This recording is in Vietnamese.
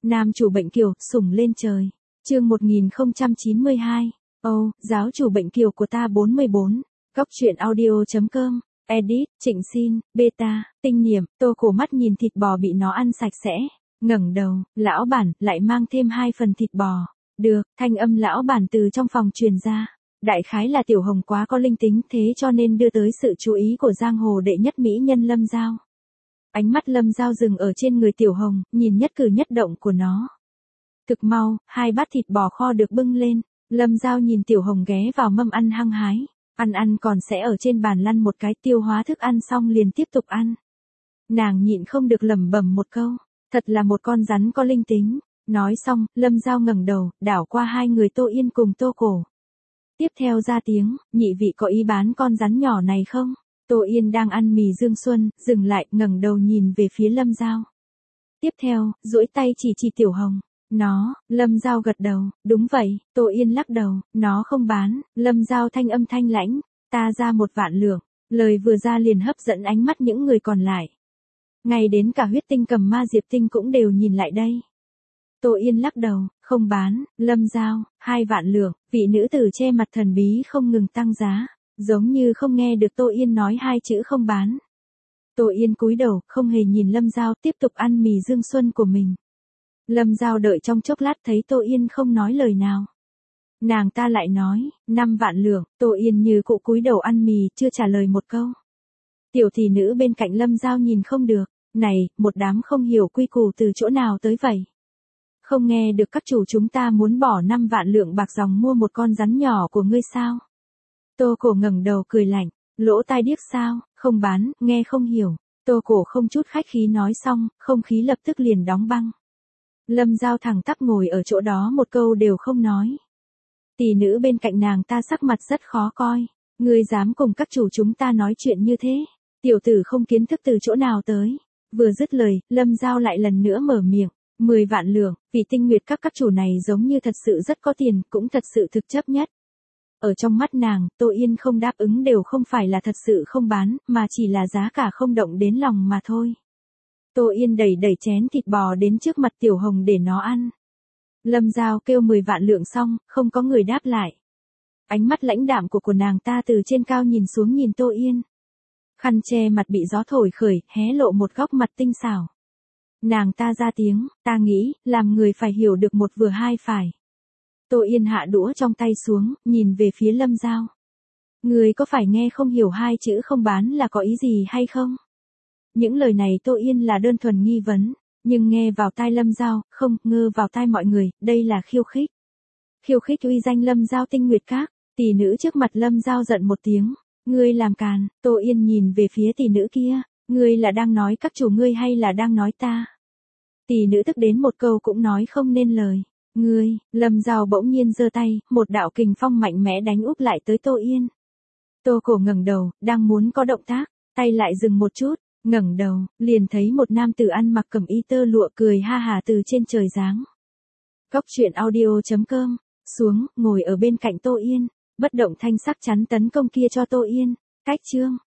Nam chủ bệnh kiều, sủng lên trời. Chương 1092. Giáo chủ bệnh kiều của ta 44. Góc truyện audio.com. Edit, Trịnh Xin, Beta, Tinh Niệm. Tô Cổ mắt nhìn thịt bò bị nó ăn sạch sẽ, ngẩng đầu, lão bản, lại mang thêm 2 phần thịt bò. Được, thanh âm lão bản từ trong phòng truyền ra. Đại khái là Tiểu Hồng quá có linh tính, thế cho nên đưa tới sự chú ý của giang hồ đệ nhất mỹ nhân Lâm Giao. Ánh mắt Lâm Giao dừng ở trên người Tiểu Hồng, nhìn nhất cử nhất động của nó. Thực mau, 2 bát thịt bò kho được bưng lên. Lâm Giao nhìn Tiểu Hồng ghé vào mâm ăn hăng hái. Ăn còn sẽ ở trên bàn lăn một cái, tiêu hóa thức ăn xong liền tiếp tục ăn. Nàng nhịn không được lẩm bẩm một câu. Thật là một con rắn có linh tính. Nói xong, Lâm Giao ngẩng đầu, đảo qua 2 người Tô Yên cùng Tô Cổ. Tiếp theo ra tiếng, nhị vị có ý bán con rắn nhỏ này không? Tô Yên đang ăn mì Dương Xuân, dừng lại, ngẩng đầu nhìn về phía Lâm Giao. Tiếp theo, duỗi tay chỉ Tiểu Hồng. Nó, Lâm Giao gật đầu, đúng vậy. Tô Yên lắc đầu, nó không bán. Lâm Giao thanh âm thanh lãnh, ta ra 1 vạn lượng. Lời vừa ra liền hấp dẫn ánh mắt những người còn lại. Ngay đến cả Huyết Tinh Cầm Ma Diệp Tinh cũng đều nhìn lại đây. Tô Yên lắc đầu, không bán. Lâm Giao, 2 vạn lượng. Vị nữ tử che mặt thần bí không ngừng tăng giá, giống như không nghe được Tô Yên nói 2 chữ không bán. Tô Yên cúi đầu, không hề nhìn Lâm Giao, tiếp tục ăn mì Dương Xuân của mình. Lâm Giao đợi trong chốc lát thấy Tô Yên không nói lời nào. Nàng ta lại nói, 5 vạn lượng. Tô Yên như cụ cúi đầu ăn mì, chưa trả lời một câu. Tiểu thị nữ bên cạnh Lâm Giao nhìn không được, này, một đám không hiểu quy củ từ chỗ nào tới vậy. Không nghe được các chủ chúng ta muốn bỏ 5 vạn lượng bạc dòng mua một con rắn nhỏ của ngươi sao? Tô Cổ ngẩng đầu cười lạnh, lỗ tai điếc sao, không bán, nghe không hiểu. Tô Cổ không chút khách khí nói xong, không khí lập tức liền đóng băng. Lâm Giao thẳng tắp ngồi ở chỗ đó một câu đều không nói. Tỷ nữ bên cạnh nàng ta sắc mặt rất khó coi. Ngươi dám cùng các chủ chúng ta nói chuyện như thế? Tiểu tử không kiến thức từ chỗ nào tới. Vừa dứt lời, Lâm Giao lại lần nữa mở miệng. 10 vạn lượng, vì Tinh Nguyệt các chủ này giống như thật sự rất có tiền, cũng thật sự thực chấp nhất. Ở trong mắt nàng, Tô Yên không đáp ứng đều không phải là thật sự không bán, mà chỉ là giá cả không động đến lòng mà thôi. Tô Yên đẩy chén thịt bò đến trước mặt Tiểu Hồng để nó ăn. Lâm Giao kêu 10 vạn lượng xong, không có người đáp lại. Ánh mắt lãnh đạm của nàng ta từ trên cao nhìn xuống nhìn Tô Yên. Khăn che mặt bị gió thổi khởi, hé lộ một góc mặt tinh xảo. Nàng ta ra tiếng, ta nghĩ, làm người phải hiểu được một vừa hai phải. Tô Yên hạ đũa trong tay xuống, nhìn về phía Lâm Giao. Người có phải nghe không hiểu 2 chữ không bán là có ý gì hay không? Những lời này Tô Yên là đơn thuần nghi vấn, nhưng nghe vào tai Lâm Giao, không, ngơ vào tai mọi người, đây là khiêu khích. Khiêu khích uy danh Lâm Giao Tinh Nguyệt các. Tỷ nữ trước mặt Lâm Giao giận một tiếng, ngươi làm càn. Tô Yên nhìn về phía tỷ nữ kia, ngươi là đang nói các chủ ngươi hay là đang nói ta? Tỷ nữ tức đến một câu cũng nói không nên lời. Ngươi, Lâm Giao bỗng nhiên giơ tay, một đạo kình phong mạnh mẽ đánh úp lại tới Tô Yên. Tô Cổ ngẩng đầu, đang muốn có động tác, tay lại dừng một chút, ngẩng đầu, liền thấy một nam tử ăn mặc cẩm y tơ lụa cười ha hà từ trên trời giáng. Góc truyện audio.com, xuống, ngồi ở bên cạnh Tô Yên, bất động thanh sắc chắn tấn công kia cho Tô Yên. Cách chương